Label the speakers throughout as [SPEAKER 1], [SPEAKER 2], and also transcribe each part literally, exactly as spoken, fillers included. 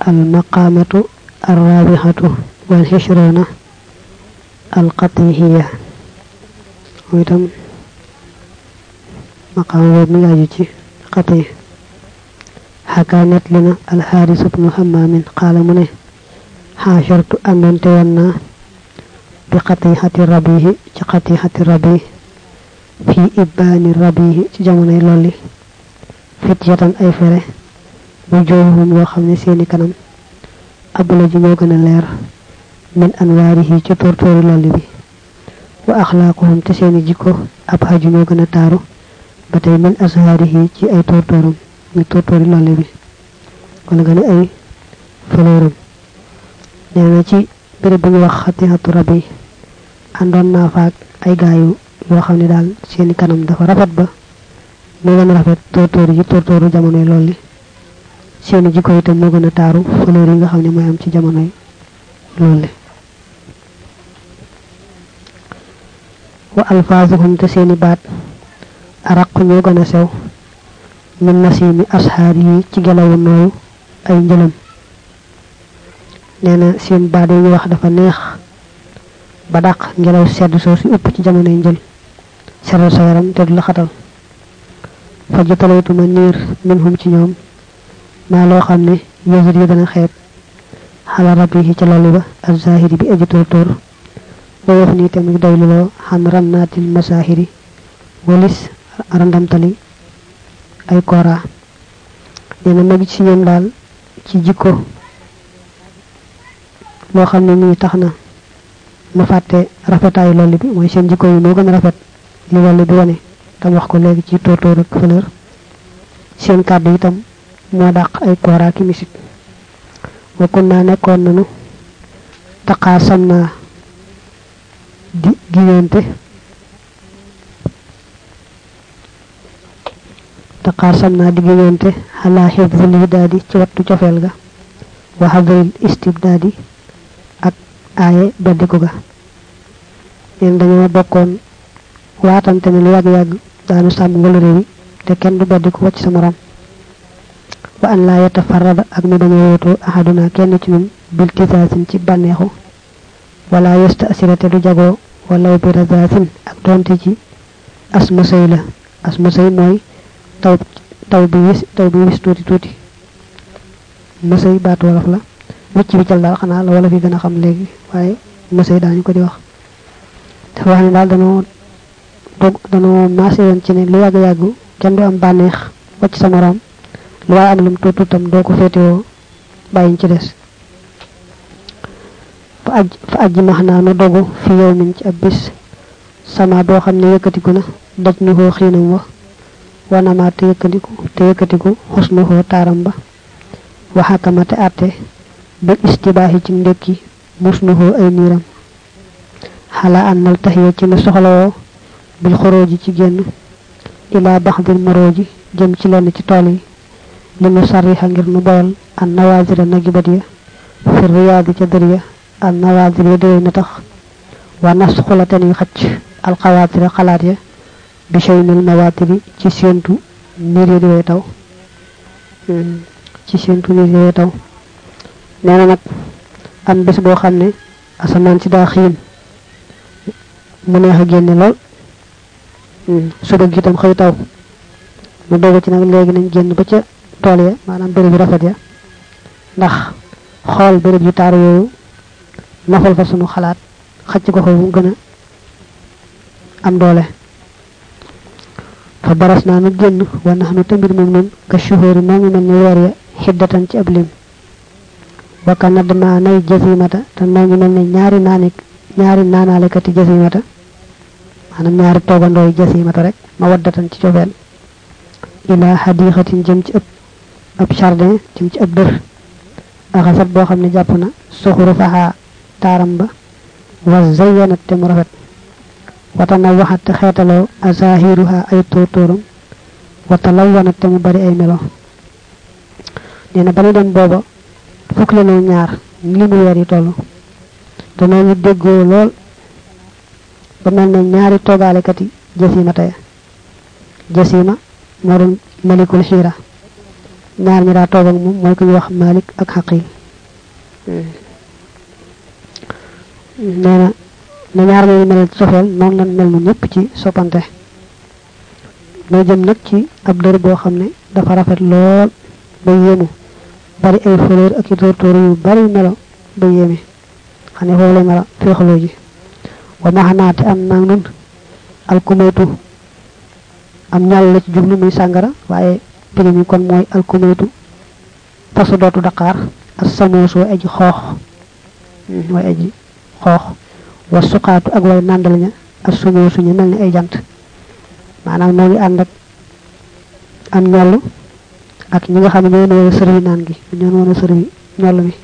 [SPEAKER 1] المقامة الرابعة والعشرون القطيعية ويتم مقام بمجاجة قطيع حكانت لنا الحارس بن حمام قال منه حاشرت أن تينا بقطيعة ربيه قطيعة ربيه في إبان ربيه جمعنا لولي فتية أي فره وجوههم وخمني سيني كنم أبلا جنوغنا لير من أنواره تطور طور لولي بي وأخلاقهم تسيني جيكو أبها جنوغنا تارو batay min azharihi ci ay tortorum ni tortori lolé bi kon gëna ay fleurum néna ci béré bu ñu wax khatihatu rabbi andon na faak ay gaayu yo xamni dal seeni kanam dafa rafet ba mo gëna rafet tortor yi tortoru jamono lolé seeni jikko itam mo gëna taru fleur yi nga xamni moy am ci jamono lolé wa alfazuhum ta seeni baat araq ñu gëna sew min nasimi ashar yi ci gelawu noy ay njëlam neena seen baade ñu wax dafa neex ba dak ngelaw sedd so ci upp ci jamono njël séral sa yaram te du la xatal fajutalaytu ma niir minhum ci ñoom ma lo xamne yezir yi dana xeeb xala rabbihi ci lolu ba az-zahiri bi aji tortor bo wax ni tamit doylo han rannatil masahiri walis randam tali ay kora dina magi ci ñoom dal ci jikko lo xamne ni taxna ma faté rafetay lolli bi moy seen jikko yi mo gëna rafet li lolli bi wone tam wax ko legi ci tortor ak fleur seen kaddu itam mo daq ay kora ki misik wa kunna nekkon nanu taqasamna di giyonte taqasamna digënté ala hifzul hidadi ci wattu ciofel ga wa hadril istibdadi ak ayé beddiku ga ñen dañu bokkon waatante ne lu yag yag daanu sam ngol rewi te kenn du beddiku wacc sama ram wa an la yatafarrada ak mi dañu woto ahaduna kenn ci ñun bil tisasin ci banexu wala yasta'sirata du jago wala bi razatin ak donte ci asma sayla asma say moy taw taw bi wis taw bi wis tuti tuti masay baat wolof la wacc bi cal dal xana la wala fi gëna xam legi waye masay dañu ko di wax dafa wax ni dal dañu dog dañu massé won ci ne lu yag yag kenn du am banex wacc sama ram lu way am lim tutu tam do ko fétéwo bayin ci dess fa aj fa aj mahna no dogu fi yawmin ci abis sama bo xamne yëkëti ko na daj nu ho xinam wa wana ma te yëkëtiku te yëkëtiku husnuhu taramba wa hakamate atte bi istibahi ci ndekki musnuhu ay niram hala annal tahiya ci na soxlawo bil khuruji ci genn ila bahdil maroji jëm ci lenn ci tool yi limu sariha ngir nu boyal an nawazira nagibadiya fi riyadi ci dariya an nawazira de na tax wa naskhulatan yu xacc al qawatir khalat ya bi shaynul mawatiri ci sentu niri di taw ci sentu niri taw neena nak am bes bo xamne asaman ci da xiin mu neexa genn lol suba gi tam xey taw mu dogu ci nak legi nañ genn ba ca tol ya manam bëre bi rafet ya ndax xol bëre bi tar yoyu nafal fa sunu xalaat xacc ko ko gëna am doole fa barasna na genn wa nahnu tambir mom non ka shuhuri mo ngi melni wër ya hiddatan ci ablim wa kana dama nay jazimata tan mo ngi melni ñaari nanik ñaari nanale kati jazimata manam ñaari togandoy jazimata rek ma waddatan ci ciofel ila hadiqatin jëm ci ëpp ab jardin jëm ci ab dër axasat bo xamne jappuna sukhuru faha taramba wa zayyanat te mu rafet watana waxat xétalo azahiruha ay totorum watalawanat te mu bari ay melo neena bani dem boba fuk la no ñaar limu wër yi tollu te no ñu deggo lol ba melne ñaari togalé kati jasima tay jasima moron malikul hira ñaar ñi daa toog ak moom mooy ku ñu wax Malik ak Xaqil neena na ñaar ñi mel ci sofel noonu lan mel nu ñëpp ci soppante may jëm nag ci ab dër boo xam ne dafa rafet lool ba yéemu bari ay fleur ak i tóortóor yu bari melo ba yéeme xam ne foofu lay mara féexaloo ji wa maxanaate am nag nun alkumaytu am ñal la ci jublu muy sàngara waaye piri mi kon mooy alkumaytu pasu dootu Dakar as samoos way aji xoox way aji xoox wa suqaatu ak way nàndal ña as sumoosu ñu mel ni ay jant maanaam noo ngi ànd ak am ñollu ak ñi nga xam ne ñoo wone sërwi naan gi ñoo wone sërwi ñollu mi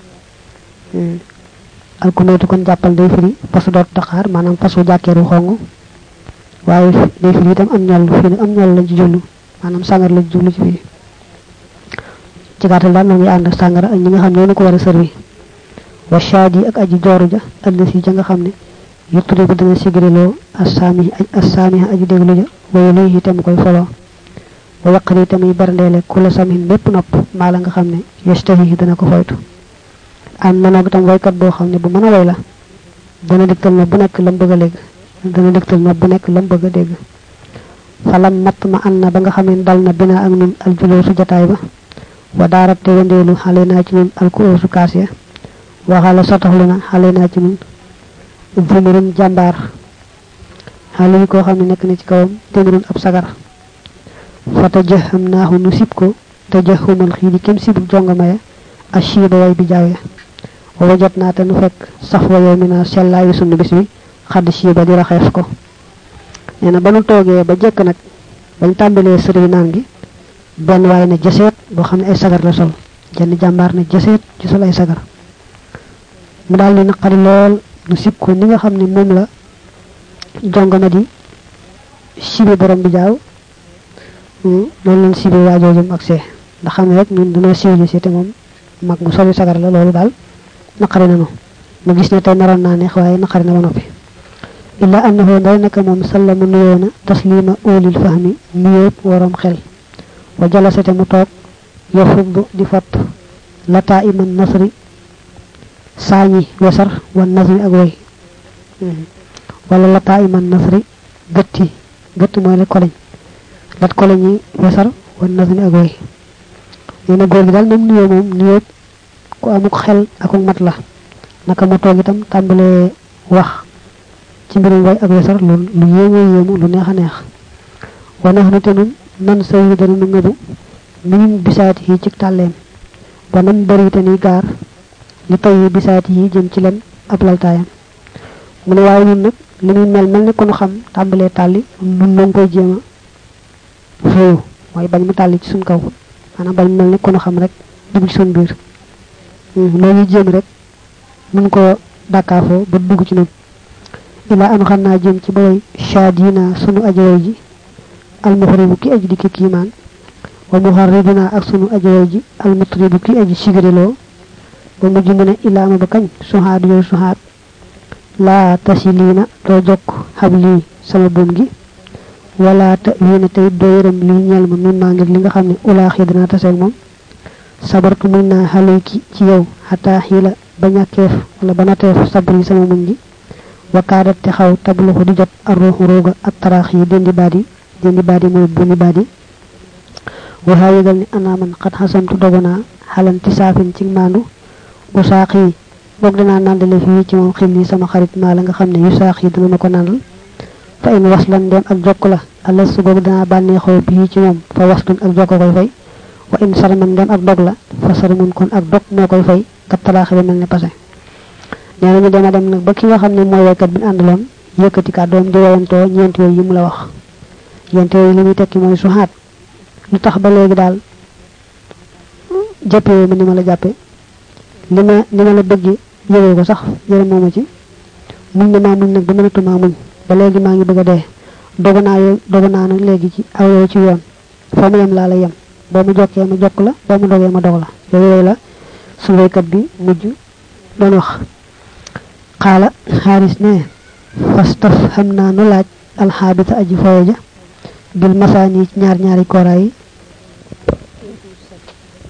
[SPEAKER 1] alkumaytu kon jàppal day firi pasu dootu Dakar maanaam pasu jàkkeeru xong waaye day firi itam am ñollu fii nag am ñollu lañ ci jublu maanaam sàngar lañ jublu ci fii ci gàttal daal noo ngi ànd ak sàngara ak ñi nga xam ne ñoo ko war a sërwi wa shaadi ak aji jooru ja allasi ja nga xam ne yutturi bu dana sigriloo assaami assaami aji déglu ja waye luy itam koy foloo wa yaqri tamuy berndeele kula samhin bépp nopp maa la nga xam ne yastahi dana ko foytu am na nag itam waykat boo xam ne bu mën a way la dana dégtal na bu nekk lam bëgg a dégg dana dégtal na bu nekk lam bëgg a dégg falam matt ma an na ba nga xam ne dal na bina ak nun aljuloosu jataay ba wa daarat te wandeelu xale naa ci nun alkuoosu kaas ya waxala sotaxlu na xale naa ci nun zimurun jàmbaar xale yi koo xam ne nekk na ci kawam témurun ab sagar fa tajaham naahu nu sib ko tajahumal xii di kem sibul jongama ya ak shiiba way bi jaaw ya wa wajat naa te nu fekk saf wa yow mi naa sellaayu sunu bis bi xadd shiiba di raxeef ko nee na ba nu toogee ba jekk nag bañ tàmbalee sëriñ naan gi benn waaye na jaseet boo xam ne ay sagar la sol jenn jàmbaar na jaseet ci sol ay sagar mu daal di naqari lool nu sib ko ni nga xam ne moom la jongama di sibi borom bi jaaw noonu leen sibi waajoojum ak see ndax xam ne rek ñun dañoo siwli si te moom mag mu soli sagar la loolu daal naqari nanu mu gis ne tey naroon naa neex waaye naqari na ba noppi illa annahu nday naka moom sallama nuyoona taslima ulil fahmi nuyoob waroom xel wa jalasate mu toog yafuddu di fat lataa iman nasri saañi wesar wa nasri ak way wala lataa iman nasri gëtti gëtt mooy la koleñ lat koleñ yi wesar wa nasri ak way neena góor gi daal moom nuyoo moom nuyoo ku amuk xel akuk mat la naka mu toog itam tàmbalee wax ci mbirum way ak wesar lu lu yéemu yéemu lu neex a neex wa nax na te nun nan sayi dana nu ngëbu minim bisaati yi ci tàlleem ba nam bari te ni gaar li tayyi bisaati yi jëm ci lem ab laltaayam mu ne waaye ñun nag li muy mel mel ni ku nu xam tàmbalee tàlli nun noo ngi koy jéema féewu mooy bañ mu tàlli ci suñ kaw maanaam bañ mel ni ku nu xam rek dugg ci suñ biir loo ñuy jéem rek mun ko dàkkaafoo ba dugg ci nun ila an xam naa jëm ci baway shaadina sunu ajaway ji almuxribu ki aji dikki kiimaan wa muxarriduna ak sunu ajaway ji almutribu ki aji sigriloo ba mujj mu ne ila ma ba kañ suhaad yow suhaad laa tasiliina doo jokk xablii sama buum gi wala ta wiina tey doo yërëm lii ñeel ma nun maa ngir li nga xam ne ulaaxi dana taseeg moom sabartu muñ naa xaleyki ci yow xataa xiila ba ñàkkeef wala ba nateef sabri sama muñ gi wakaadat te xaw tabluxu di jot arruuxu rooga ak taraax yi dendi baadi dendi baadi mooy buumi baadi waxaa yëgal ni anaaman xat xasamtu dogonaa xalanti saafin ci maandu u saax yi boog danaa nàndale fii ci moom xil yi sama xarit maa la nga xam ne yu saax yi dana ma ko nàndal fa in waslan ndem ak jokk la alas su boog danaa bànneexoo bii ci moom fa waslun ak jokk koy fay wa in sarman ndem ak dog la fa sarmun kon ak dog moo koy fay kat talaaxe ba mel ne passé nee na ñu dema dem nag ba ki nga xam ne mooy waykat bi ñu àndaloon yëkkati kàddoom di wayantoo ñeent yooyu yi mu la wax ñeent yooyu li muy tekki mooy suxaat lu tax ba léegi daal jàppee ma ni ma la jàppe li ma ni ma la bëgg yëgee ko sax yërëm moo ma ci muñ na maa muñ nag ba mënatumaa muñ ba léegi maa ngi bëgg a dee dogu naa yo dogu naa nag léegi ci aw yow ci yoon foo ma yem laa la yem boo mu jokkee ma jokk la boo mu dogee ma dog la yooyu yooyu la su waykat bi mujj doon wax xaala xaaris ne fastaf xam naa nu laaj alxaabita aji fooye ja bil masaani ci ñaar ñaari kooraa yi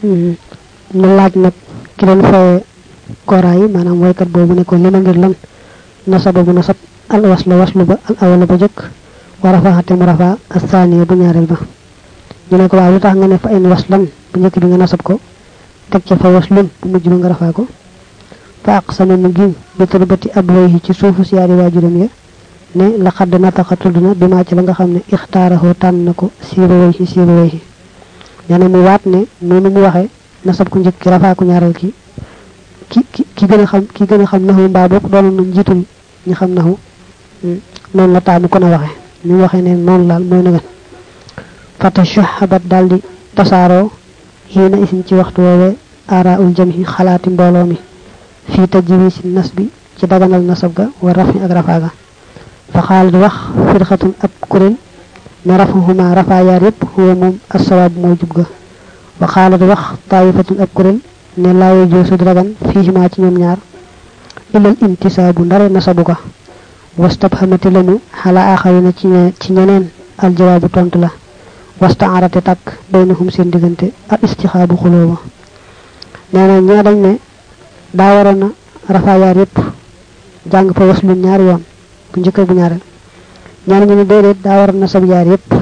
[SPEAKER 1] mu laaj nag ki doon fay koraa yi maanaam waykat boobu ne ko li ma ngir lan nasaba bu nasab al wasla waslu ba al awala ba jëkk wa rafaxate mu rafa assaaniya bu ñaareel ba ñu ne ko waaw lu tax nga ne fa in waslan bu njëkk bi nga nasab ko teg ca fa waslun bu mujj ba nga rafaa ko fa aqsama mu giñ bi turbati abwayhi ci suufu siyaari waajuram ya ne la xadd nataxa tudd na bi maa ci la nga xam ne ixtaarahoo tànn na ko siirawayhi siirawayhi nee na mu waat ne noonu mu waxee nasab ku njëkk ki rafaa ku ñaareel ki ki ki gën a xam ki gën a xam naxu mbaa bopp doon na njiitul ñi xam naxu noonu la taamu kon a waxe ni mu waxee ne noonu laal mooy nagan fata shuhabat daldi tasaaroo xiina isin ci waxtu woowee araul jamhi xalaati mbooloo mi fii tajwi si nas bi ci daganal nasab ga wa rafi ak rafaa ga fa xaalat wax firxatun ab kuréel ne rafuhuma rafaa yaar yépp huwa moom assawaab mooy jub ga wa xaalat wax taayifatun ab kuréel ne laaye joosu dragan fiihima ci ñoom ñaar ilal intisaabu ndare nasabu ga wastabhamati lamu xala axarina ci ci ñeneen aljawaabu tontu la wastaarate tàkk baynahum seen diggante al istixaabu xulóoba nee na ñee dañ ne daa waroon na rafaa yaar yépp jàng fa waslu ñaari yoon bu njëkk bu ñaareel ñaar ñu ne déedéet daa waroon na sab yaar yépp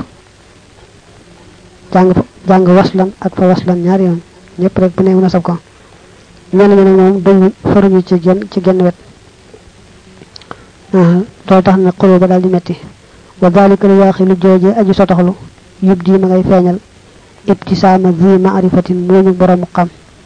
[SPEAKER 1] jàng fa jàng waslan ak fa waslan ñaari yoon ñëpp rek bu ne mën a sab ko ñenn ñu ne moom dañu faruñu ci genn ci genn wet loolu tax na xuloo ba daal di metti wa dalika lu waaxi lu joojee aju sotoxlu yub di ma ngay feeñal ibtisaama zi maarifatin mooñu borom xam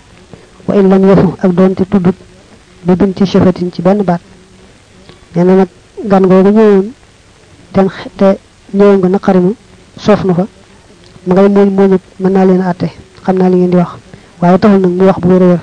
[SPEAKER 1] wa in lam yafu ak doonte tuddut bi binti shafatin ci benn baat nee na nag gan googu ñëwoon ten te ñëwoon nga naqarinu soof na fa ma ngay mooñ mooñu mën naa leen àtte xam naa li ngeen di wax waaye taxul nag mu wax bu wér-wér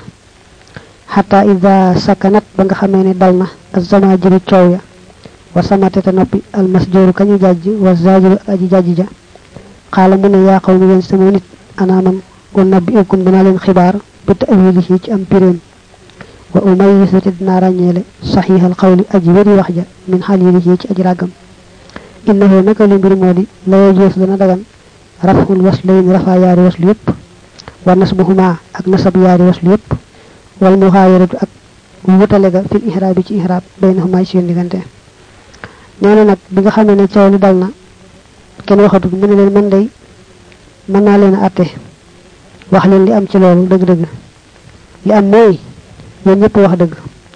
[SPEAKER 1] xata ida sakanat ba nga xamee ne dal na azama jëri coow ya wa samate te noppi almasjooru kañu jàjj wa zaajiru ak aji jàjj ja xaala mu ne yaa xaw mi yéen sama nit ana man u nabbi ukum dinaa leen xibaar bi ta'wilihi ci am piréem wa umayyisu te dinaa ràññeele saxiixal xawli aji wéri wax ja min xalilihi ci aji ràggam innahu naka li mbir moo di layo joos dana dagan raful waslayni rafaa yaari waslu yépp wa nasbuhuma ak nasab yaari waslu yépp wal muxaayaratu ak wutale ga fil ihraab bi ci ihraab baynahuma ci seen diggante nee na nag bi nga xamee ne coow li dal na kenn waxatul mu ne leen man day mën naa leen a àtte wax leen li am ci loolu dëgg-dëgg li am mooy yéen ñëpp wax dëgg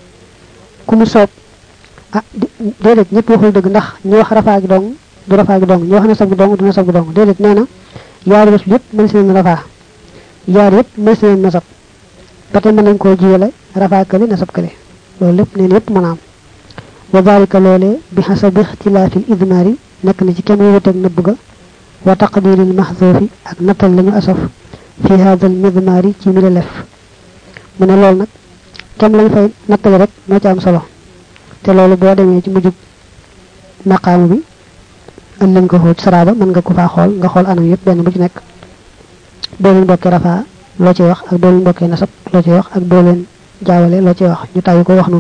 [SPEAKER 1] ku mu soob ah déedéet ñëpp waxul dëgg ndax ñu wax rafaa gi dong du rafaa gi dong ñu wax nasab gi dong du nasab gi dong déedéet nee na yaari waslu yëpp mën si leen rafaa yaar yëpp mën si leen nasab ba tey mën nañ koo jiyale rafaa kële nasab kële loolu lépp nee na yëpp mën a am wa dalika loolee bi xasabi ixtilaafil idmaari nekk na ci kem wuteeg nëbb ga wa taqdiril maxzuufi ak nattal lañu asaf fi haadal midmaari ci mi lef mu ne loolu nag kem lañ fay nattale rek moo ci am solo te loolu boo demee ci mujjub maqaamu bi am nañ ko xóot saraaba mën nga ko faa xool nga xool anam yëpp benn bu ci nekk boo leen bokkee rafaa loo ci wax ak boo leen bokkee nasab loo ci wax ak boo leen jaawale loo ci wax ñu tàyyi ko wax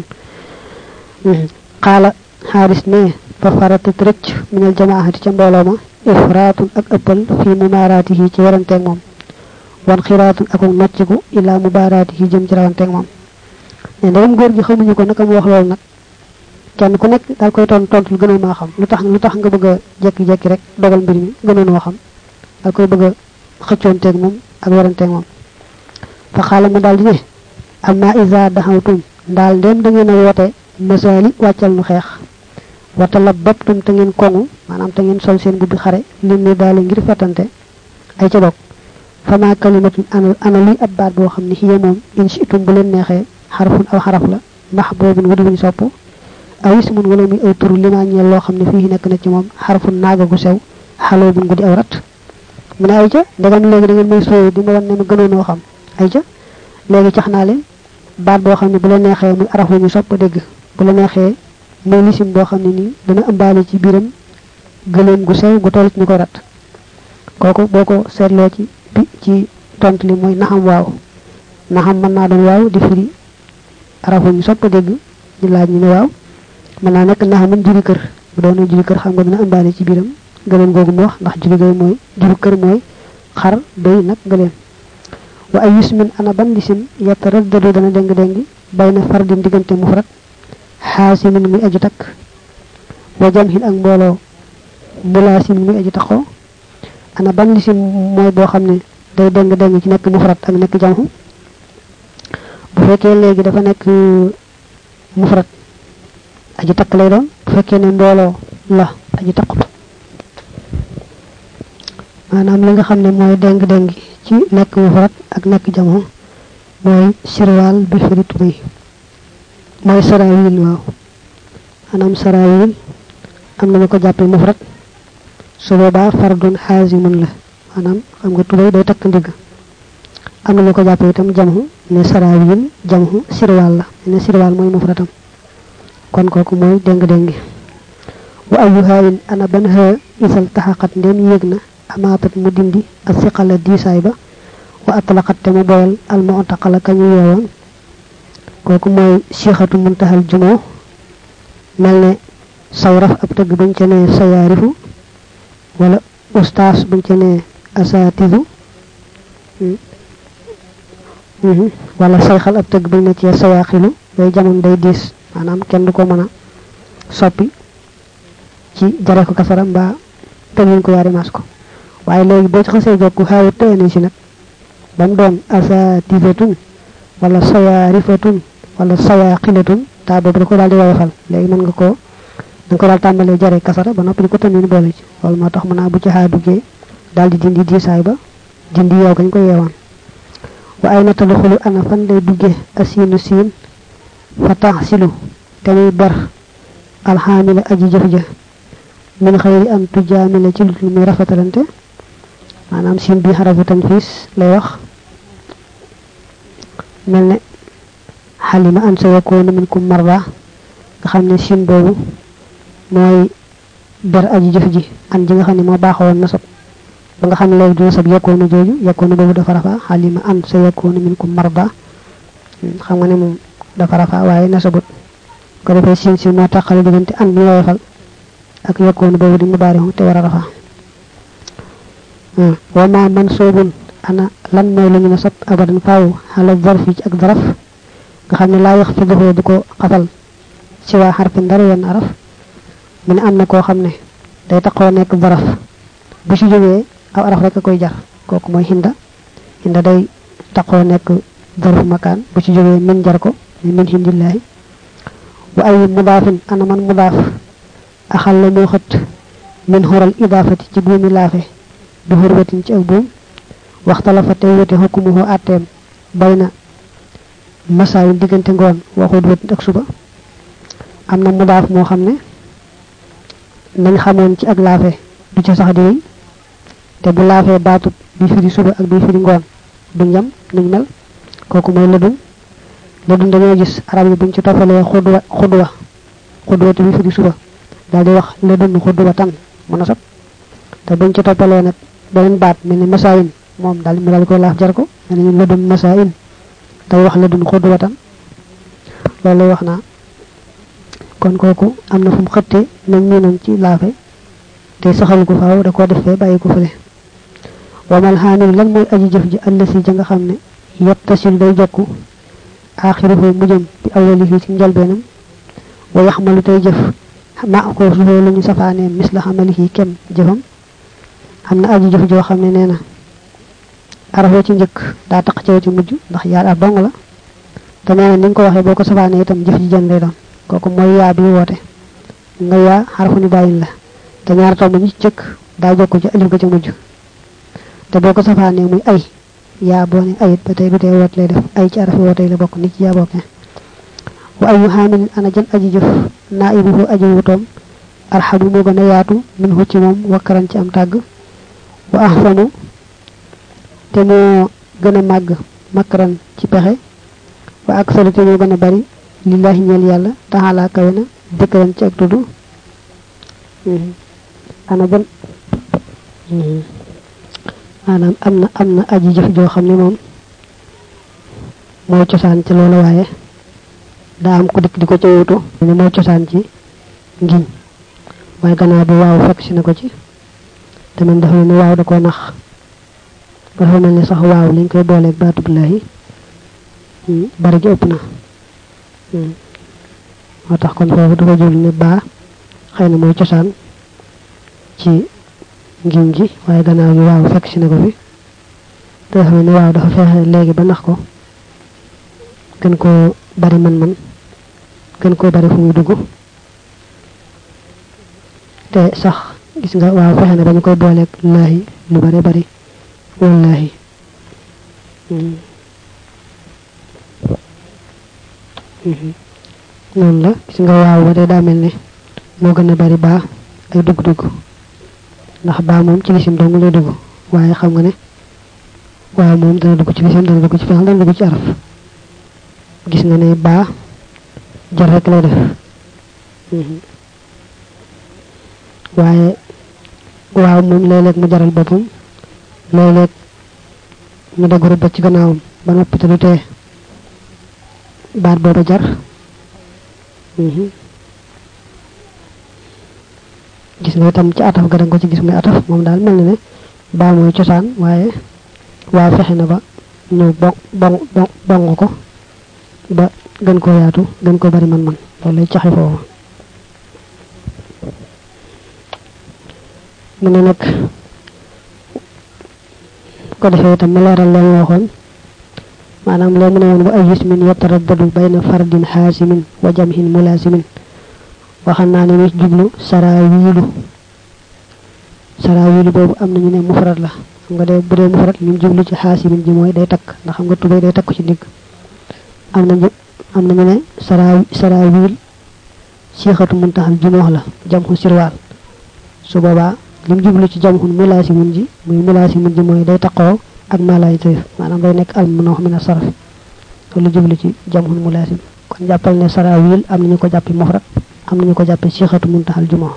[SPEAKER 1] noonu xaala xaaris ne fa faratat rëcc minal jamaahati ca mbooloo ma ifraatun ak ëppal fi mumaaraatihi ci waranteeg moom wan xiraatun ak nocciku ila mubaaraatihi jëm ci rawanteeg moom ne ndegam góor gi xamuñu ko naka mu wax loolu nag kenn ku nekk daal koy ton tontu lu gënoon maa xam lu tax lu tax nga bëgg a jekki-jekki rek dogal mbir mi gënoon moo xam daal koy bëgg a xëccoonteeg moom ak waranteeg moom fa xaala mu daal di ne amma isa daxawtum ndaal ndéem da ngeen a woote masaali wàccal nu xeex wata la babtum te ngeen koŋu maanaam te ngeen sol seen bubbi xare lim ni daal ngir fettante ay ca bokk fama kalimatun ana luy ab baat boo xam ne xiya moom in shi'tum bu leen neexee xarfun aw xaraf la max boobun wadi wuñ sopp aw ismun wala muy aw turu li maa ñeel loo xam ne fii nekk na ci moom xarfun naaga gu sew xaloo bun gu di aw rat mu ne ay ca ndegam léegi da ngeen may sooyu di ma wan ne ma gënoonoo xam ay ca léegi cax naa leen baat boo xam ne bu la neexee muy araf wu ñu sopp dégg bu la neexee muy lisim boo xam ne nii dana ëmbaale ci biiram gëléem gu sew gu toll ci ñu koy rat kooku boo ko seetloo ci bi ci tontu li mooy naxam waaw naxam mën naa doon waaw di firi araf wu ñu sopp dégg ñu laaj ñu ne waaw mën naa nekk naxamun juri kër bu doon juri kër xam nga dana ëmbaale ci biiram gëléem googu mu wax ndax juri gay mooy juru kër mooy xar béy nag gëléem wa ay ismin ana ban lisim yataraddadu dana deng dengi bayna fardin digante mufrad hasimin muy aji tak wa jamhin ak mbolo mulasim muy aji takko ana ban lisim moy bo xamne day deng deng ci nek mufrad ak nek jamhu bu fekke legi dafa nek mufrad aji tak lay doon bu fekke ne mbolo la aji takku manam li nga xamne moy deng deng ci nek mufrad ak nek jamhu moy sirwal bi firit bi moy sarawil waaw anam sarawil am na ko jappé mufrad su boba fardun hazimun la manam xam nga tubay day tak ndig am na ko jappé itam jamhu ne sarawil jamhu sirwal la ne sirwal moy mufradam kon koku moy deng deng wa ayyuha ana ban ha isal tahaqat ndem yegna amatat mu dindi asiqala disay ba wa atlaqat tamu boyal al mu'taqala kañu yewon koku moy sheikhatu muntahal jumo melne sawraf ab teug buñ ci ne sayarifu wala ustaas buñ ci ne asatizu hmm wala sayxal ab teug buñ ne ci sayaxilu day jamon day dis manam kenn du ko mëna soppi ci jare ko kasaram ba teñu ko yari masko waye legi bo ci xasse jokku hawu tayene ci nak bam doon asatifatun wala sayarifatun wala sayaqilatun ta bobu ko daldi wayfal legi man nga ko dang ko dal tambalé jare kasara ba nopi ko tamine bolé ci wal motax mëna bu ci ha duggé daldi dindi di say ba dindi yow gañ ko yewon wa ayna tadkhulu ana fan lay duggé asinu sin fatahsilu tamay bar alhamila aji jafja min khayri an tujamila ci lutul mi rafatalante manam sin bi harafu tanfis lay wax melne halima an sayakunu minkum marda nga xamne sin bobu moy bar aji jëf ji an ji nga xamne mo baxawon nasab ba nga xamne lay du nasab yakunu joju yakunu bobu dafa rafa halima an sayakunu minkum marda xam nga ne mom dafa rafa waye nasabut ko defé sin sin mo taxal digënté an bi lay fal ak yakunu bobu di mubarihu te wara rafa wa ma mansubun ana lan moy lañu nasab abadan faaw hala zarfi ak zarf nga xamne la wax fi do diko xafal ci wa harfin dara yon araf min amna ko xamne day taxaw nek zarf bu ci joge aw araf rek koy jar koku moy hinda hinda day taxaw nek zarf makan bu ci joge min jar ko min hindillahi wa ay mudafin ana man mudaf akhal mo xat min hural idafati ci bumi lafe bi hurwatin ci ak bum waxtalafa tay wote hukumuhu atem bayna masay digënté ngon waxu wot ak suba amna mudaf mo xamne nañ xamone ci ak lafé du ci sax di té bu lafé batu bi firi suba ak bi firi ngon du ñam ñu mel koku moy ledum ledum dañu gis arab yi buñ ci tofalé khudwa khudwa khudwa bi firi suba dal di wax ledum khudwa tan mo nasab té buñ ci topalé nak benen baat melni masayin mom dal mu dal ko laaf jar ko ñu ledum masayin tay wax ledum khudwa tan lolu waxna kon koku amna fum xëtte nañ ñënon ci laafé té saxal ko faaw da ko defé bayiko fele wa mal hanil lan moy aji jëf ji allasi ja nga xamne yattasil day jokku akhiruhu mujum bi awwalihi ci njalbenam wa yahmalu tay jëf ma ko su lañu safaane misla hamalihi kem jëfam amna aji jëf jo xamne neena arafo ci ñëk da tax ci ci mujj ndax yaar ak dong la te neena ni ko waxe boko safaane itam jëf ji jëndé doon koku moy ya bi wote nga ya harfu ni bayil la te ñaar tomb ñi ci da jokku ci alif ga ci mujj te boko safaane muy ay ya boni ayit ba tay butay wot lay def ay ci arafu wote la bokk ni ci ya bokké wa ayu hamil ana jën aji jëf naibuhu aji wutom arhabu mo gëna yaatu min hu ci mom wakaran ci am tag wa ahsanu te mo gëna mag makran ci pexé wa aksalu te mo gëna bari lillahi ñal yalla ta'ala kawena dikran ci ak tuddu ana ban manam amna amna aji jëf jo xamni mom mo ciosan ci lolu waye da am ko dik diko ci wutu ni mo ciosan ci ngiñ way gana bu waaw fek ci nako ci te man dafa ni waaw da ko nax ba fa melni sax waaw liñ koy boole ak baatu billahi bari gi ëpp na moo tax kon foofu dafa jul ne baa xëy na mooy cosaan ci ngim gi waaye gannaaw gi waaw fekk si na ko fi te xam ne waaw dafa fexe léegi ba nax ko gën koo bari man-man gën koo bari fu muy dugg te sax gis nga waaw fexe na ba ñu koy booleeg laahi lu bari bari wallahi noonu la gis nga waaw ba day daa mel ne moo gën a bari baa ay dugg-dugg ndax baa moom ci lisim dong lay dugg waaye xam nga ne waaw moom dana dugg ci lisim dana dugg ci fexal dana dugg ci araf gis nga ne baa jar rek lay def waaye waaw moom léeg-léeg mu jaral boppam léeg-léeg ñu daguru ba ci gannaawam ba noppi te du tee baat booba jar gis nga tam ci ataf ga ko ci gis muy ataf moom daal mel na ne baa mooy cosaan waaye waaw fexe na ba ñëw bong bong bong bong ko ba gën koo yaatu gën koo bari man-man loolu lay caxe foofu mu ne nag ko defee itam ma leeral leen waxoon maanaam lee mu ne woon ba ay ismin yataraddadu bayna fardin xaasimin wa jamhin mulaasimin waxal naa ne ni jublu saraawiilu saraawiilu boobu am nañu ne mufrad la xam nga de bu dee mufrad ñu jublu ci xaasimin ji mooy day takk ndax xam nga tubay day takku ci digg am nañu am nañu ne saraawi saraawiil siixatu muntaxal junoox la jamxu sirwaal su boobaa lim jublu ci jamxun mulaasimin ji muy mulaasimin ji mooy day takkoo ak malaay tëf maanaam day nekk al munoox min asarf loolu jublu ci jamxun mulaasim kon jàppal ne saraawiil am nañu ko jàppi mufrad am nañu ko jàppe siixatu muntaxal jumoo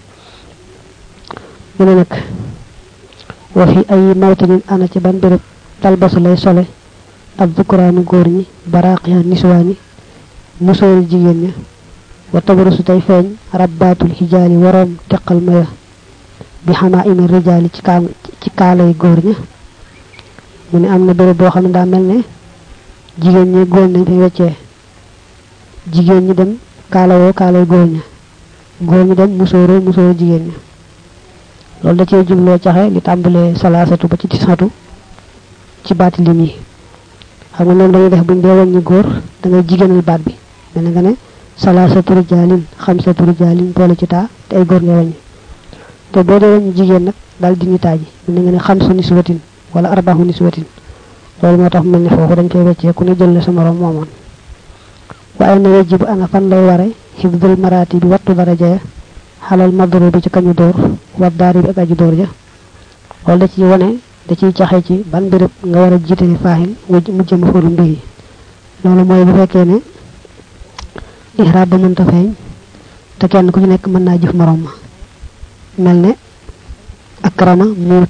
[SPEAKER 1] mu ne nag wa fi ay mawtinin ana ci ban béréb talbasu lay sole ab dukuraanu góor ñi baraaqiya niswaani musóori jigéen ña wa tabarusu tey feeñ rabbaatul xijaali waroom teqal maya bi xamaa imi rijaali ci kaam ci kaalay góor ña mu ne am na béréb boo xam ne daa mel ne jigéen ñi góor nañ fay weccee jigéen ñi dem kaalawoo kaalay góor ña góor ñi dem musóoroo musóoro jigéen ña loolu da cee jubloo caxe li tàmbalee salaasatu ba ci tisatu ci baati lim yi xam nga noonu dañuy def buñ dee wàññi góor da ngay jigéenal baat bi mel na nga ne salaasatu rijaalin xamsatu rijaalin boole ci taa te ay góor nga wàññi te boo dee wàññi jigéen nag daal di ñu taaji mel na nga ne xamsu niswatin wala arbaahu niswatin loolu moo tax mel ne foofu dañ koy weccee ku ne jël la sa morom moomoon waaye na yajibu ana fan lay ware xibdul maraati bi wattu daraja ya xalal madru bi ci kañu dóor wa daari bi ak aji dóor ja loolu da ciy wane da ciy caxe ci ban béréb nga war a jiitali faaxil mujj ma fóoru mbiri loolu mooy bu fekkee ne ihraab ba mënta feeñ te kenn ku ci nekk mën naa jëf morom ma mel ne akrama mu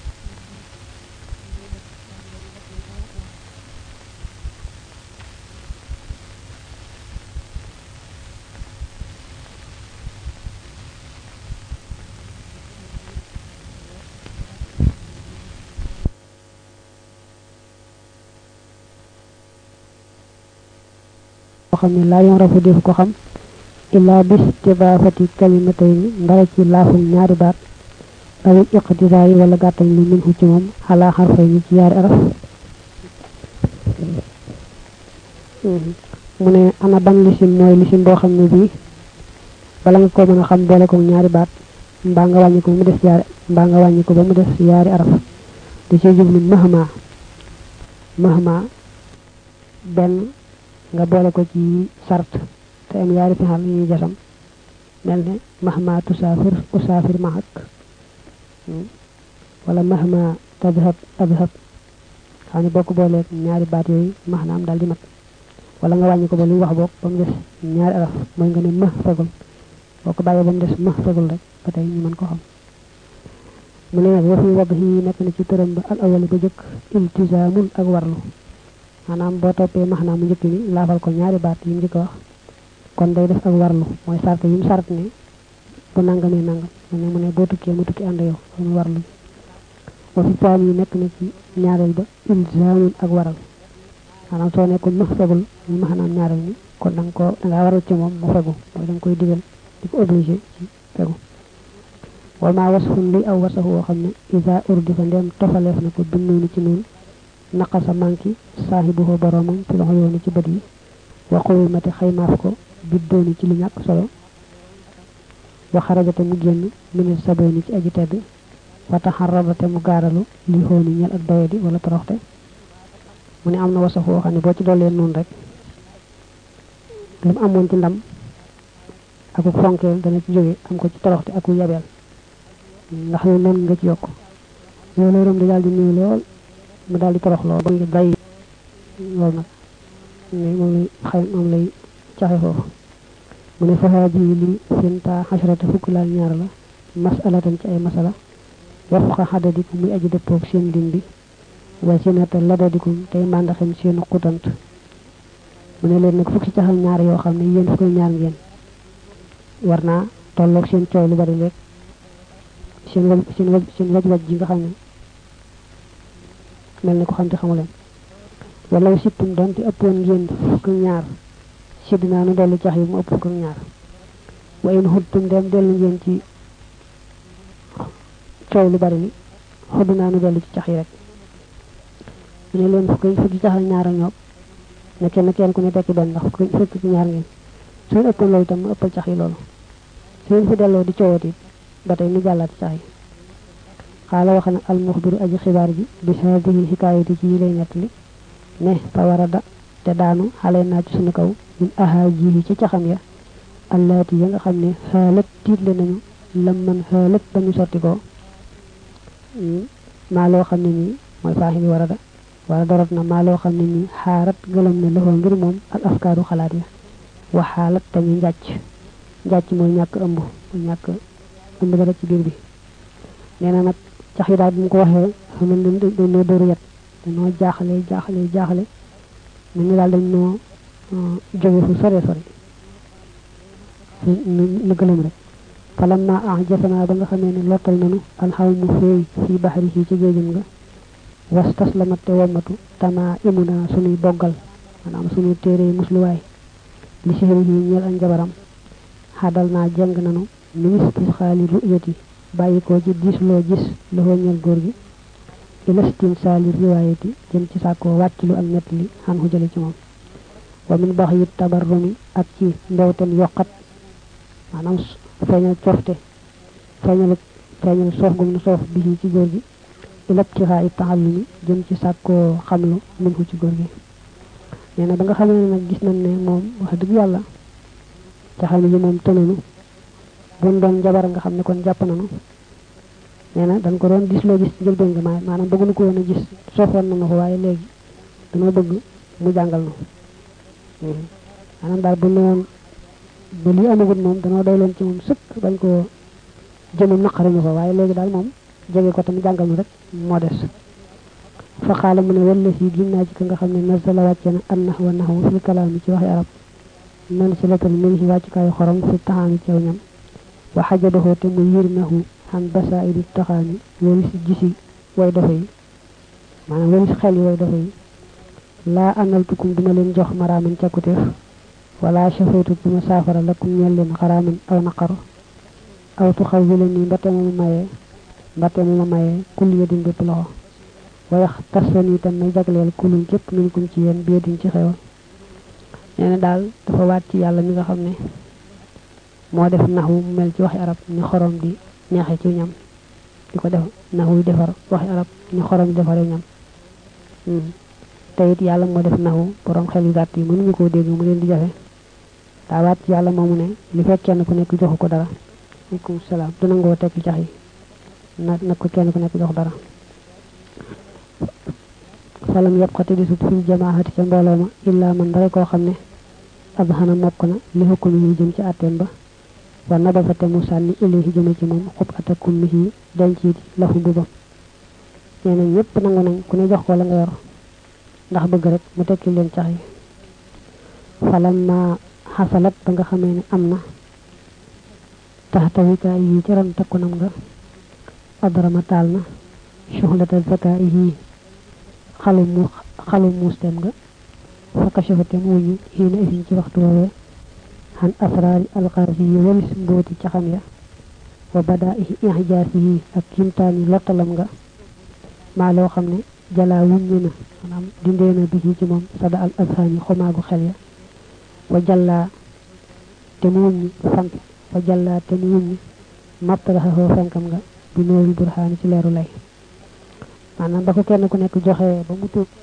[SPEAKER 1] xamni la yon rafu def ko xam illa bis tibafati kalimatayn ndara ci laful ñaari baat aw iqtidaay wala gatal lu min ci mom ala harfay ni ci yaari araf mu ne ana ban lisim moy lisim bo xamni bi bala nga ko mëna xam boole ko ñaari baat mba nga wañi ko mu def yaari mba nga wañi ko ba mu def yaari araf di ci jublu mahma mahma ben nga boole ko ci sart te am yaari fi xal yi jasam melne mahma tusafir usafir mahak wala mahma tadhhab adhhab xani bokku boole ñaari baat yoy mahnam dal di mat wala nga wañi ko ba lu wax bok bam dess ñaari araf moy nga ne mah fegul boko baye bam dess mah fegul rek patay ñu man ko xam mu ne nak waxu wab hi nek na ci teuram ba al awal ba jëk iltizamun ak warlu manam bo topé mahna mu ñëk ni lafal ko ñaari baat yi ñëk wax kon day def ak warlu moy sart yi mu sart ni bu nangami nangam mu ne mu ne bo tukki mu tukki and yow mu warlu wa fi taani nekk na ci ñaareel ba ilzaamun ak waral maanaam soo nekkoon ma fegul ñu ma xanaan ñaareel ni kon danga ko danga waral ci moom mu fegu mooy danga koy digal di ko obligé ci fegu wa ma wasfun li aw wasafu woo xam ne isa urdi fa ndem tofaleef na ko binnoonu ci noonu naqasa manki saahibuhu boromam ci loxo yoonu ci bët yi wa qawimati xaymaaf ko biddooni ci li ñàkk solo wa xarajate mu génn minal sabayni ci aji tedd wa taxarrabate mu gaaralu li xooni ñel ak doyadi wala toroxte mu ne am na wasafu woo xam ne boo ci dollee noonu rek lim amoon ci ndam aku fonkeel dana ci jóge am ko ci toroxte aku yabeel ndax yow noonu nga ci yokk yow looram di daal di néew lool mu daal di torox lool ba ngi bàyyi loolu nag ne moom lay xay moom lay caxe foofu mu ne faxaa ji li finta xasrata fukk laal ñaar la masalatan ci ay masala wafqa xadadikum muy aji dëppoog seen lim bi wa sinata ladadikum tey màndaxem seen xutant mu ne leen nag fukki caxal ñaar yoo xam ne yéen fukki ñaar ngeen war naa tolloog seen coow lu bari rek seen waj seen waj seen waj waj ji nga xam ne mel ni ko xam te xamu leen wala sittum donte ëppoon ngeen fukk ñaar sidd naa nu dellu cax yi mu ëpp fukk ñaar wa in xuttum dem dellu ngeen ci coow lu bari li xudd naa nu dellu ci cax yi rek mu ne leen fukki fukki caxal ñaar a ñoog ne kenn kenn ku ne tekki benn ndax fukki fukki ñaar ngeen su ngeen ëppoon loolu itam mu ëppal cax yi loolu su ngeen fi delloo di coowati ba tey nu jàllaat cax yi xaala wax na al muxbiru aji xibaar ji bi haadihi xikaayati ci yi lay nettali ne fa warada te daanu xale naa ci sunu kaw min ahaajihi ci caxam ya allaati ya nga xam ne xaalat tiitle nañu lam man xaalat ba ñu sotti ko maa loo xam ne nii mooy faaxi bi warada wala dorot na maa loo xam ne nii xaarat gëlam ne loxoo ngir moom al afkaaru xalaat ya wax xaalat tamit njàcc njàcc mooy ñàkk ëmb mooy ñàkk ëmb dara ci biir bi nee na nag cax yi daal bu mu ko waxee xam ne dañoo dóoru yet dañoo jaaxale jaaxale jaaxale mel ni daal dañ noo jóge fu sore sore nu gëlëm rek falam ma ah jafanaa ba nga xamee ne lottal nanu alxaw mu féey fii baxari fii ci géejam nga was taslamat te wommatu tama imuna sunuy boggal maanaam sunuy téere musluwaay li sihri yi ñeel ak njabaram xadal naa jàng nanu ministre xaali ruyati bàyyi ko ci diis loo gis loxoo ñeel góor gi ilastin saali riwaayati jëm ci sàkkoo wàccilu ak nettali xan xu jële ci moom wa min bax yi tabarrumi ak ci mbewten yokkat maanaam feeñal cofte feeñal feeñal soof gum nu soof bi ci góor gi ilab ci xaa it taxallumi jëm ci sàkkoo xamlu min xu ci góor gi nee na ba nga xam ne nag gis nañ ne moom wax dëgg yàlla taxal yi moom tënanu buñ doon jabar nga xam ne kon jàpp nañu nee na dañ ko doon gis loo gis ci jël bëng ma maanaam bëgguñu ko woon a gis soofoon nañu ko waaye léegi dañoo bëgg mu jàngal nu maanaam daal bu noon ba lii amagut moom danoo doy leen ci moom sëkk bañ ko jëmum naqariñu ko waaye léegi daal moom jege ko tamit jàngal nu rek moo des fa xaala mu ne walla fii gim naa ci ka nga xam ne nasala wàcce na an nax wa naxwu fil kalaami ci waxi arab man si latal mil si wàccukaayu xorom fi taxaami ceew ñam wa xajadoxoo te mu yir naxu xan basaa'iri taxaani waris gisi way dofe yi maanaam waris xel yi way dofe yi laa analtukum duma leen jox maraaman càkkutéef wala shafaytu duma saafara lakum ñeel leen xaraaman aw naqar aw tu xaw wi leen nii mbate mu ma mayee mbate mu ma mayee kul yedin bépp loxo wayax tasfan itam may jagleel kulum képp minkum ci yéen biedin ci xewal nee na daal dafa waat ci yàlla mi nga xam ne moo def naxu mu mel ci waxi arab ni xorom di neexe ci ñam di ko def naxu defar waxi arab ni xorom di defaree ñam te it yàlla moo def naxu borom xel yu gàtt yi mënuñu koo dégg mu leen di jafe daa waat ci yàlla moomu ne li fekk kenn ku nekk joxu ko dara aleykum salaam du nangoo tekki cax yi na nag ko kenn ku nekk jox dara falam yëpp xati di sut fil jamaahati ca mbooloo ma illaa man dara koo xam ne ab xana mokk na li xukkumi yi jëm ci àtteem ba wa nabafate mu sànni ilayhi jëme ci moom xub atakum mi yi denciiti lafu mbubam nee na ñëpp nangu nañ ku ne jox ko la nga yor ndax bëgg rek mu tekki leen cax yi falam ma xasalat ba nga xamee ne am na tax tawikaay yi ci ron takkunam nga adrama taal na shuhlata zakaihi xalu mu xalu mustem nga fa kashafate muñu hina isin ci waxtu wowe han asrari alqarfi walis mboti ci xam ya wa badaihi ihjasihi ak kimtani lotalam nga ma lo xamne jala wuñu na manam dindeena bi ci mom sada al azhani xomagu xel ya wa jalla te muñu fank wa jalla te muñu matraha ho fankam nga bi noori burhan ci leeru lay manam ba ko kenn ku nek joxe ba mu tup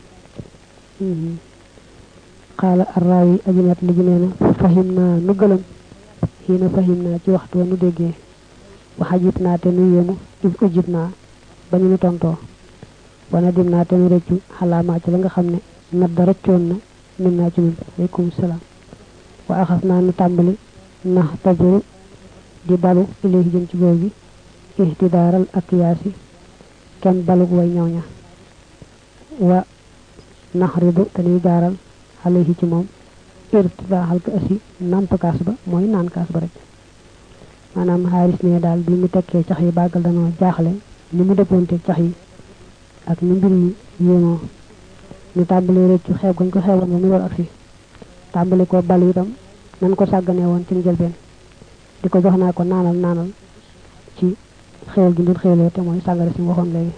[SPEAKER 1] qala arrawi ajinat li neena fahimna nu gëlam hina fahimna ci waxtu nu déggé wa hajibna te nu yemu if ujibna bañu nu tonto wana dimna te nu reccu halama ci la nga xamne nadda reccion na minna ci ñun alaykum salam wa akhasna nu tambali nah tajuru di balu ilayhi jëm ci goor gi ihtidaral akiyasi kem balu way ñawña wa nahridu tani garal alayhi ci mom irtidahal ka asi namp kaas ba moy naan kaas ba rek manam haris ne dal bi mu tekke cax yi bagal dañu jaaxle ni mu deponté cax yi ak ni mbir yi yéno ñu tambalé reccu xew gañ ko xewon mu war aksi tambalé ko bal itam nan ko sagane won ci njël ben diko joxna ko naanal naanal ci xewal gi ndur xewlo te moy sangara ci waxon legi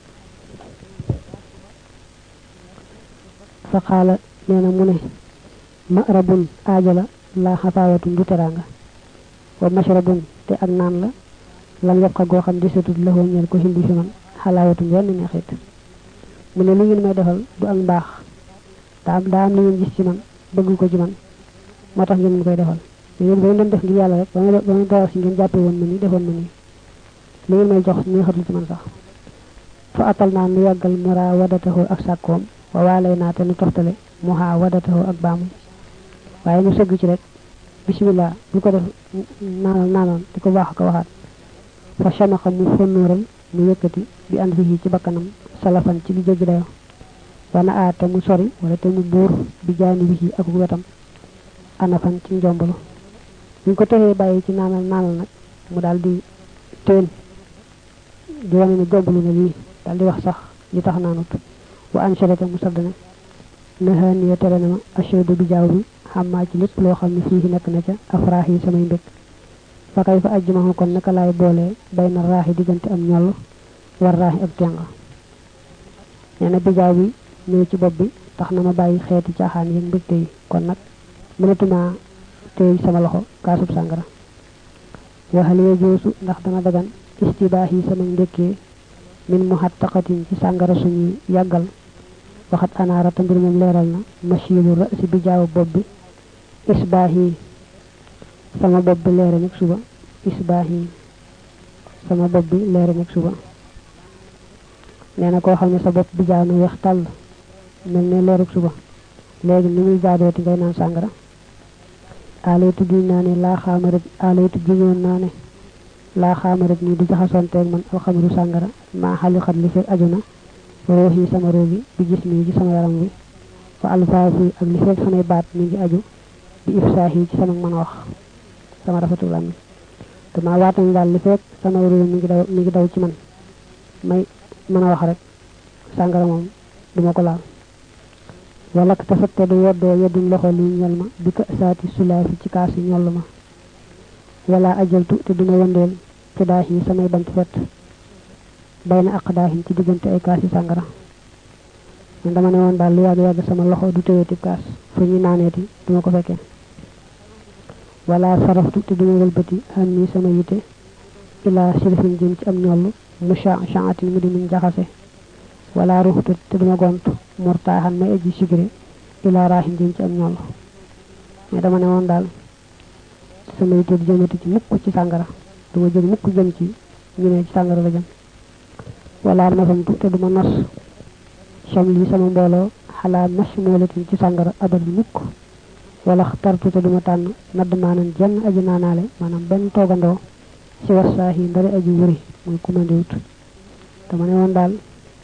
[SPEAKER 1] fa qala neena mu ne ma'rabun ajala la xafawatu du teranga wa mashrabun te ak naan la lam yabqa go xam di setut la ñeel ko hindi fi man halawatu yenn neexit mu ne li ngeen may defal du ak baax da da am li ngeen gis ci man bëgg ko ci man motax ngeen koy defal ngeen bay leen def ngir yalla rek ba nga ba nga daw ci ngeen jappé won ma ni defon ma ni li ngeen may jox neexatul ci man sax fa atalna nu yagal mura wadatahu ak sakom wa walayna te nu toftale muha wadatahu ak baamu waye mu segg ci rek bismillah bu ko def nanal nanal diko wax ko waxat fa shamaqa mu fonural mu yëkëti bi and fi ci bakkanam salafan ci li jëg dayo wana aata mu sori wala te mu buur bi jaani bi ak wetam ana fan ci njombalo ñu ko téxé bayyi ci nanal nanal nak mu daldi teen di wone ni joblu na li daldi wax sax li tax nanut wa an sharata musaddana nahani yatarana ashadu bi jawbi xamma ci lepp lo xamni fi nek na ca afrahi samay mbek fa kay fa ajmahu kon naka lay bolé bayna rahi digante am ñol war rahi ak tenga neena bi jawbi ñu ci bopp bi tax na ma bayyi xéeti caaxaan yi mbekté yi kon nak mënatuma tey sama loxo kaasub sangara wa hal yajusu ndax dana dagan istibahi sama ndekke min muhattaqatin ci sangara suñu yagal waxat anara tambir mom leral na mashiru ra'si bi jaaw bopp bi isbahi sama bopp bi leere nek suba isbahi sama bopp bi leere nek suba neena ko xamne sa bopp bi jaaw na wex tal melne leeruk suba legi ni muy jaadoti ngay naan sangara alaytu di naane la xamarat alaytu di naane la xamarat ni di jaxasonte ak man al xamru sangara ma xali xat li fi ajuna rohi sama rogi bi gis mi ci sama yaram wi fa alfaafi ak li fek samay baat mi ngi aju bi ifsahi ci sama man wax sama rafetul lam dama waatan dal li fek sama rogi mi ngi daw mi ngi daw ci man may mëna wax rek sangara mom duma ko laal wala ka tafatte du woddo yedum loxo li ñal ma bi ka saati sulafi ci kaasi ñol ma wala ajaltu te duma wondel ci daahi samay bant fet bayna aqdahin ci digënté ay kaasi sangara man dama ne won dal lu yag yag sama loxo du téyeti kaas fu ñu nanéti duma ko fekke wala saraftu te duma wëlbati hanni sama yité ila sirfin jëm ci am ñollu musha sha'atin mu di min jaxase wala ruhtu te duma gontu murtahan may aji sigre ila rahin jëm ci am ñol mais dama ne won dal sama yité jëmati ci mukk ci sangara duma jëm mukk jëm ci ñu ne ci sangara la jëm wala nafam te duma nos shamli sama mbolo hala mashmulatin ci sangara abal mukk wala xtartu te duma tan nad manan jenn aji nanale manam ben togando ci wasahi ndare aji wuri muy kumande wut dama ne won dal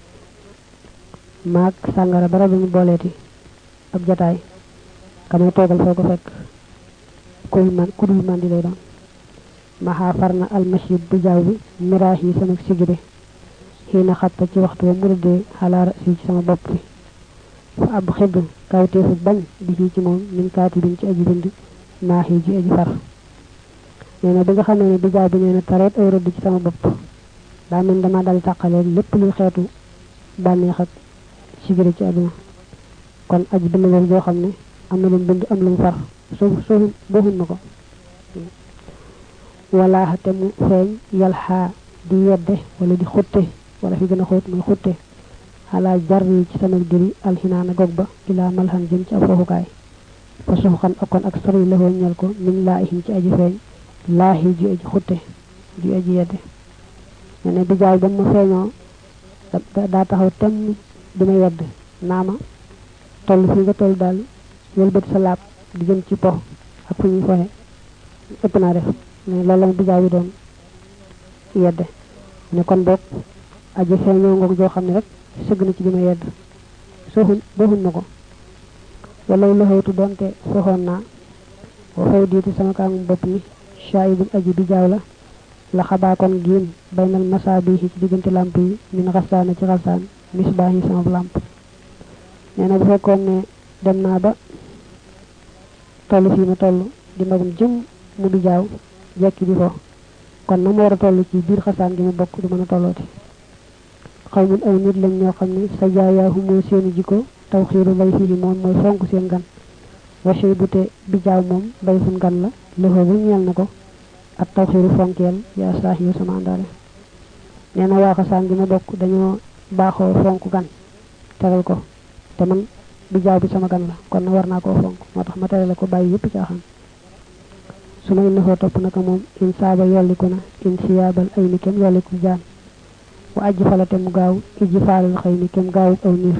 [SPEAKER 1] mak sangara dara duñu boleti ab jotaay kamay togal foko fek koy man kudul man di lay doon maha farna al masjid bi jawbi mirahi sama sigide xiina xatta ci waxtu wa murde xalaara si ci sama bopp bi fa ab xib kawteefu bañ bi ci moom min kaatibin ci aji bind maaxi ji aji far nee na bi nga xamee ne bijaa bi nee na tareet ay rëdd ci sama bopp daa mel dama dal tàqalee lépp luy xeetu bànneex ak sigiré ci àdduna kon aji bind boobu joo xam ne am na lu mu bind am lu mu far soo soo booxun ma ko wala te mu feeñ yalxaa di yedde wala di xutte wala fi gën a xóot muy xutte xalaa jar yi ci sama diri alxinaana gog ba ilaa malxan jëm ci ab foofukaay fa suxxan akon ak sori la ñel ko min laa ihim ci aji feeñ laahi ji aji xutte ji aji yedde ne ne bi jaay ba ma feeñoo daa taxaw temm di ma yedd naama toll fi nga toll daal wëlbati sa laab di jëm ci po ak fu ñuy foxe ëpp naa def ne loolu la bi jaay bi doon yedde ne kon boog aji feeñoo ngoog joo xam ne rek sëgg na ci di ma yedd soxun booxun ma ko wala lu xewtu doonte soxoon naa wa fay diiti sama kaamu bopp mi shaayibun aji bi jaaw la la xabaa kon giin baynal masaabi ci diggante lamp yi min xasaana ci xasaan misbaax yi sama lamp nee na bu fekkoon ne dem naa ba toll fii ma toll di magum jëm mu bi jaaw jekki di fo kon na mu war a toll ci biir xasaan gi mu bokk du mën a tollooti xaw mun aw nit lañ ñoo xam ne sa jaayaahu mooy seeni jikko taw xiiru lay fii moom mooy fonk seen gan wacey bu te bi jaaw moom bay fun gan la loxo bu ñeel na ko ak taw xiiru fonkeel yaa saax yu sama àndaale nee na waa xasaan gi ma bokk dañoo baaxoo fonk gan teral ko te man bi jaaw bi sama gan la kon na war naa koo fonk moo tax ma terale ko bàyyi yépp caaxaan su ma indi foo topp naka moom in saaba yolliku na in siyaabal ay ni kem yolliku jaan wa aji falate mu gaaw iji faalal xëy ni kem gaawu aw niir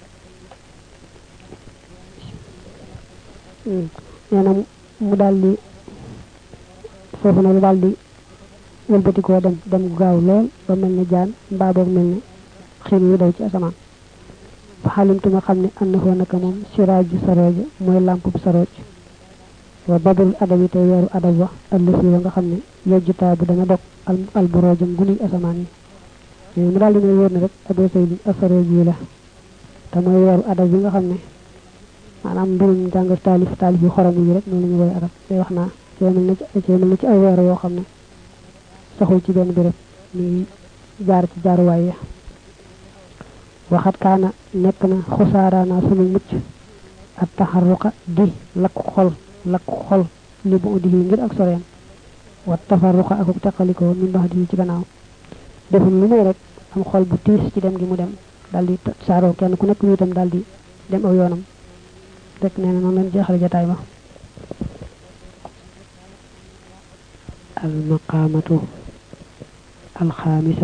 [SPEAKER 1] nee na mu daldi foofu na lu daldi wëlbatikoo dem dem gu gaaw lool ba mel ne jaan mbaa boog mel ne xiir yu daw ci asamaan fa xalimtuma xam ne ànd foo naka moom siraaj ji sarooja mooy lampub sarooj wa badul adabi tey weeru adab wa ëllësi wa nga xam ne yojjutaa bu dana dog alburoojam gunuy asamaan yi mu daal di may wóor ne rek Abu Sayd as-Sarooj yi la te mooy weeru adab bi nga xam ne maanaam mbirum jàng taalif taalif yu xorom yi rek noonu la ñu woy adab te wax naa cee mel na ci mel na ci ay weer yoo xam ne saxul ci benn béréb mi jaar ci jaaruwaay ya waxat kaana nekk na xusaaraana sunu mucc ak taxarruqa di lakk xol lakk xol li bu uddi ngir ak soreem wa tafarruqa ak teqalikoo min bax di ci gannaaw deful lu muy rek am xol bu tiis ci dem gi mu dem daldi saaroo kenn ku nekk ñu itam daldi dem aw yoonam rek nee na noonu lañ jeexale jataay ba al maqamatu al xaamisa